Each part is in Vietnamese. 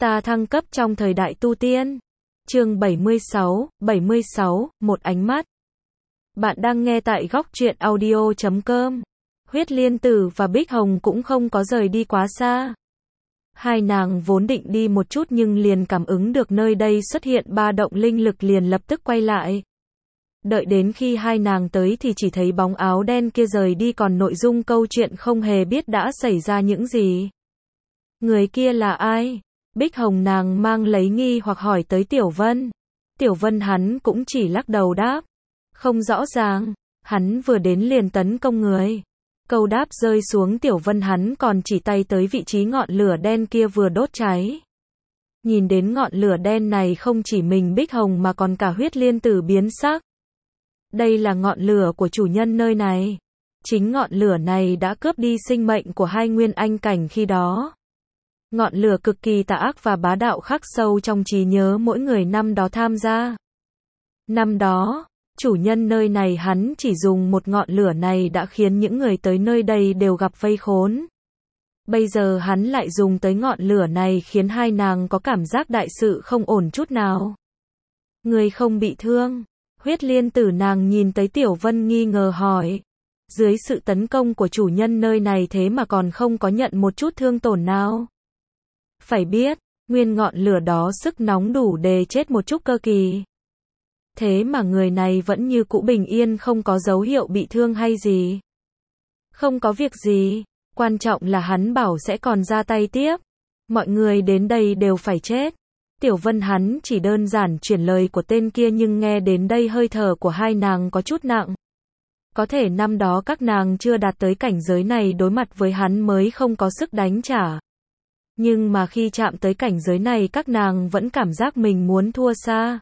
Ta thăng cấp trong thời đại tu tiên. Chương 76, một ánh mắt. Bạn đang nghe tại góc truyện audio.com. Huyết Liên Tử và Bích Hồng cũng không có rời đi quá xa. Hai nàng vốn định đi một chút nhưng liền cảm ứng được nơi đây xuất hiện ba động linh lực liền lập tức quay lại. Đợi đến khi hai nàng tới thì chỉ thấy bóng áo đen kia rời đi, còn nội dung câu chuyện không hề biết đã xảy ra những gì. Người kia là ai? Bích Hồng nàng mang lấy nghi hoặc hỏi tới Tiểu Vân. Tiểu Vân hắn cũng chỉ lắc đầu đáp. Không rõ ràng, hắn vừa đến liền tấn công người. Câu đáp rơi xuống, Tiểu Vân hắn còn chỉ tay tới vị trí ngọn lửa đen kia vừa đốt cháy. Nhìn đến ngọn lửa đen này không chỉ mình Bích Hồng mà còn cả Huyết Liên Tử biến sắc. Đây là ngọn lửa của chủ nhân nơi này. Chính ngọn lửa này đã cướp đi sinh mệnh của hai nguyên anh cảnh khi đó. Ngọn lửa cực kỳ tà ác và bá đạo khắc sâu trong trí nhớ mỗi người năm đó tham gia. Năm đó, chủ nhân nơi này hắn chỉ dùng một ngọn lửa này đã khiến những người tới nơi đây đều gặp vây khốn. Bây giờ hắn lại dùng tới ngọn lửa này khiến hai nàng có cảm giác đại sự không ổn chút nào. Người không bị thương? Huyết Liên Tử nàng nhìn tới Tiểu Vân nghi ngờ hỏi. Dưới sự tấn công của chủ nhân nơi này thế mà còn không có nhận một chút thương tổn nào. Phải biết, nguyên ngọn lửa đó sức nóng đủ để chết một chút cơ kỳ. Thế mà người này vẫn như cũ bình yên, không có dấu hiệu bị thương hay gì. Không có việc gì, quan trọng là hắn bảo sẽ còn ra tay tiếp. Mọi người đến đây đều phải chết. Tiểu Vân hắn chỉ đơn giản chuyển lời của tên kia, nhưng nghe đến đây hơi thở của hai nàng có chút nặng. Có thể năm đó các nàng chưa đạt tới cảnh giới này, đối mặt với hắn mới không có sức đánh trả. Nhưng mà khi chạm tới cảnh giới này các nàng vẫn cảm giác mình muốn thua xa.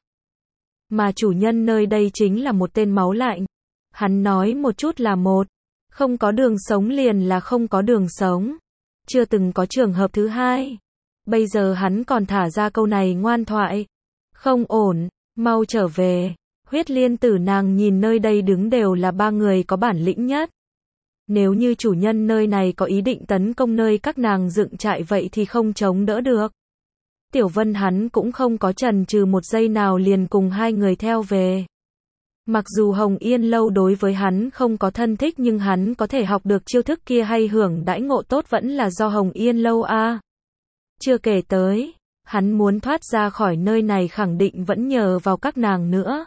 Mà chủ nhân nơi đây chính là một tên máu lạnh. Hắn nói một chút là một. Không có đường sống liền là không có đường sống. Chưa từng có trường hợp thứ hai. Bây giờ hắn còn thả ra câu này ngoan thoại. Không ổn, mau trở về. Huyết Liên Tử nàng nhìn nơi đây đứng đều là ba người có bản lĩnh nhất. Nếu như chủ nhân nơi này có ý định tấn công nơi các nàng dựng trại vậy thì không chống đỡ được. Tiểu Vân hắn cũng không có chần chừ một giây nào liền cùng hai người theo về. Mặc dù Hồng Yên Lâu đối với hắn không có thân thích nhưng hắn có thể học được chiêu thức kia hay hưởng đãi ngộ tốt vẫn là do Hồng Yên Lâu a. Chưa kể tới, hắn muốn thoát ra khỏi nơi này khẳng định vẫn nhờ vào các nàng nữa.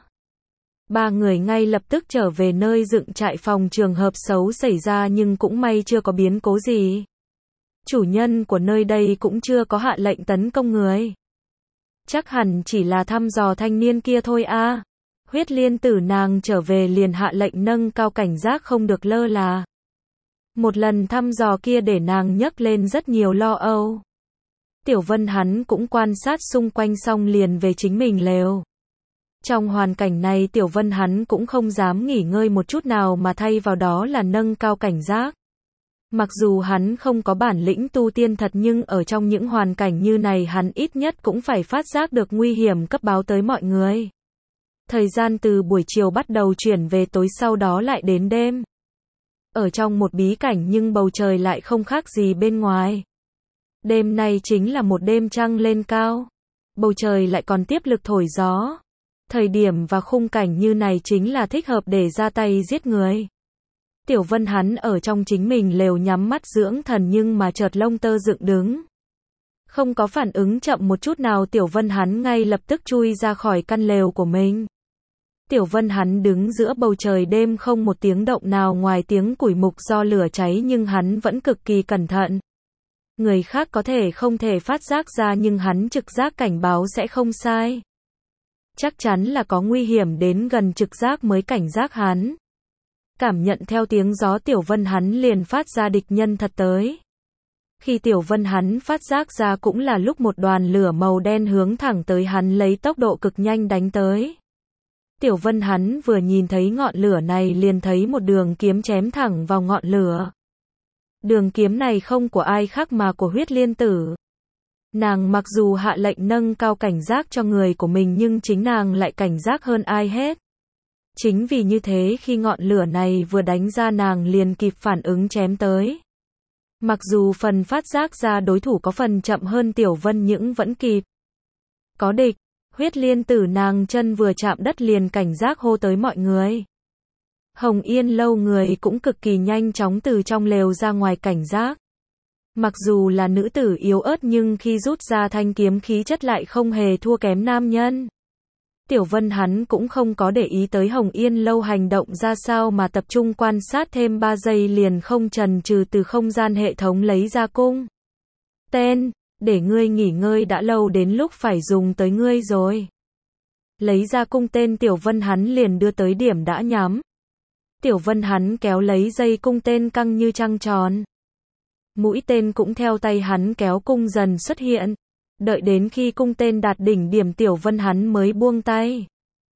Ba người ngay lập tức trở về nơi dựng trại, phòng trường hợp xấu xảy ra nhưng cũng may chưa có biến cố gì. Chủ nhân của nơi đây cũng chưa có hạ lệnh tấn công người. Chắc hẳn chỉ là thăm dò thanh niên kia thôi a. Huyết Liên Tử nàng trở về liền hạ lệnh nâng cao cảnh giác không được lơ là. Một lần thăm dò kia để nàng nhấc lên rất nhiều lo âu. Tiểu Vân hắn cũng quan sát xung quanh xong liền về chính mình lều. Trong hoàn cảnh này Tiểu Vân hắn cũng không dám nghỉ ngơi một chút nào mà thay vào đó là nâng cao cảnh giác. Mặc dù hắn không có bản lĩnh tu tiên thật nhưng ở trong những hoàn cảnh như này hắn ít nhất cũng phải phát giác được nguy hiểm cấp báo tới mọi người. Thời gian từ buổi chiều bắt đầu chuyển về tối, sau đó lại đến đêm. Ở trong một bí cảnh nhưng bầu trời lại không khác gì bên ngoài. Đêm nay chính là một đêm trăng lên cao. Bầu trời lại còn tiếp lực thổi gió. Thời điểm và khung cảnh như này chính là thích hợp để ra tay giết người. Tiểu Vân hắn ở trong chính mình lều nhắm mắt dưỡng thần nhưng mà chợt lông tơ dựng đứng. Không có phản ứng chậm một chút nào, Tiểu Vân hắn ngay lập tức chui ra khỏi căn lều của mình. Tiểu Vân hắn đứng giữa bầu trời đêm không một tiếng động nào ngoài tiếng củi mục do lửa cháy, nhưng hắn vẫn cực kỳ cẩn thận. Người khác có thể không thể phát giác ra nhưng hắn trực giác cảnh báo sẽ không sai. Chắc chắn là có nguy hiểm đến gần trực giác mới cảnh giác hắn. Cảm nhận theo tiếng gió Tiểu Vân hắn liền phát ra địch nhân thật tới. Khi Tiểu Vân hắn phát giác ra cũng là lúc một đoàn lửa màu đen hướng thẳng tới hắn lấy tốc độ cực nhanh đánh tới. Tiểu Vân hắn vừa nhìn thấy ngọn lửa này liền thấy một đường kiếm chém thẳng vào ngọn lửa. Đường kiếm này không của ai khác mà của Huyết Liên Tử. Nàng mặc dù hạ lệnh nâng cao cảnh giác cho người của mình nhưng chính nàng lại cảnh giác hơn ai hết. Chính vì như thế khi ngọn lửa này vừa đánh ra nàng liền kịp phản ứng chém tới. Mặc dù phần phát giác ra đối thủ có phần chậm hơn Tiểu Vân nhưng vẫn kịp. Có địch, Huyết Liên Tử nàng chân vừa chạm đất liền cảnh giác hô tới mọi người. Hồng Yên Lâu người cũng cực kỳ nhanh chóng từ trong lều ra ngoài cảnh giác. Mặc dù là nữ tử yếu ớt nhưng khi rút ra thanh kiếm khí chất lại không hề thua kém nam nhân. Tiểu Vân hắn cũng không có để ý tới Hồng Yên Lâu hành động ra sao mà tập trung quan sát thêm 3 giây liền không chần chừ từ không gian hệ thống lấy ra cung. Tên, để ngươi nghỉ ngơi đã lâu đến lúc phải dùng tới ngươi rồi. Lấy ra cung tên Tiểu Vân hắn liền đưa tới điểm đã nhắm. Tiểu Vân hắn kéo lấy dây cung tên căng như trăng tròn. Mũi tên cũng theo tay hắn kéo cung dần xuất hiện. Đợi đến khi cung tên đạt đỉnh điểm Tiểu Vân hắn mới buông tay.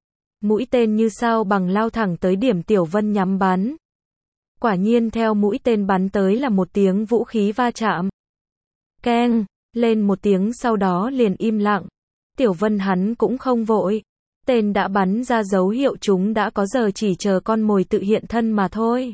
Mũi tên như sao bằng lao thẳng tới điểm Tiểu Vân nhắm bắn. Quả nhiên theo mũi tên bắn tới là một tiếng vũ khí va chạm. Keng, lên một tiếng sau đó liền im lặng. Tiểu Vân hắn cũng không vội. Tên đã bắn ra dấu hiệu chúng đã có giờ chỉ chờ con mồi tự hiện thân mà thôi.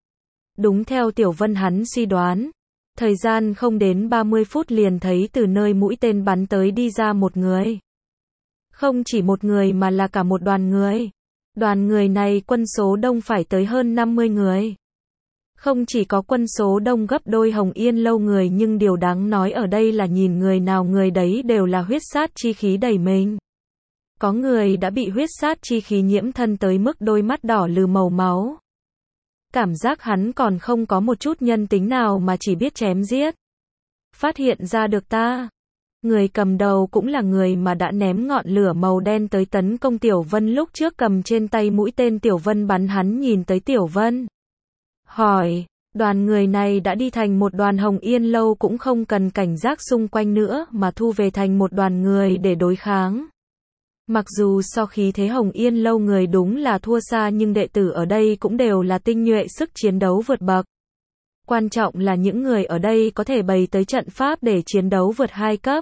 Đúng theo Tiểu Vân hắn suy đoán. Thời gian không đến 30 phút liền thấy từ nơi mũi tên bắn tới đi ra một người. Không chỉ một người mà là cả một đoàn người. Đoàn người này quân số đông phải tới hơn 50 người. Không chỉ có quân số đông gấp đôi Hồng Yên Lâu người nhưng điều đáng nói ở đây là nhìn người nào người đấy đều là huyết sát chi khí đầy mình. Có người đã bị huyết sát chi khí nhiễm thân tới mức đôi mắt đỏ lừ màu máu. Cảm giác hắn còn không có một chút nhân tính nào mà chỉ biết chém giết. Phát hiện ra được ta. Người cầm đầu cũng là người mà đã ném ngọn lửa màu đen tới tấn công Tiểu Vân lúc trước cầm trên tay mũi tên Tiểu Vân bắn hắn nhìn tới Tiểu Vân. Hỏi, đoàn người này đã đi thành một đoàn Hồng Yên Lâu cũng không cần cảnh giác xung quanh nữa mà thu về thành một đoàn người để đối kháng. Mặc dù so khí thế Hồng Yên Lâu người đúng là thua xa nhưng đệ tử ở đây cũng đều là tinh nhuệ sức chiến đấu vượt bậc. Quan trọng là những người ở đây có thể bày tới trận pháp để chiến đấu vượt 2 cấp.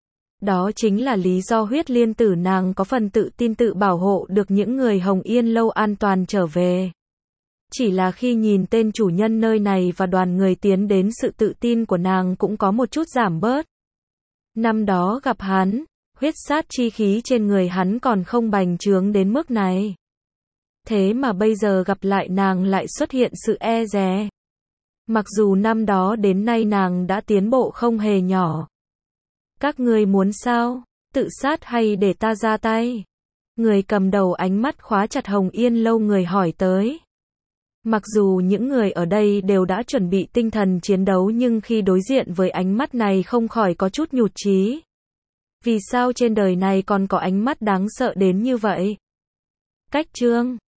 Đó chính là lý do Huyết Liên Tử nàng có phần tự tin tự bảo hộ được những người Hồng Yên Lâu an toàn trở về. Chỉ là khi nhìn tên chủ nhân nơi này và đoàn người tiến đến sự tự tin của nàng cũng có một chút giảm bớt. Năm đó gặp hắn, huyết sát chi khí trên người hắn còn không bành trướng đến mức này. Thế mà bây giờ gặp lại nàng lại xuất hiện sự e dè. Mặc dù năm đó đến nay nàng đã tiến bộ không hề nhỏ. Các ngươi muốn sao? Tự sát hay để ta ra tay? Người cầm đầu ánh mắt khóa chặt Hồng Yên Lâu người hỏi tới. Mặc dù những người ở đây đều đã chuẩn bị tinh thần chiến đấu nhưng khi đối diện với ánh mắt này không khỏi có chút nhụt chí. Vì sao trên đời này còn có ánh mắt đáng sợ đến như vậy? Cách chương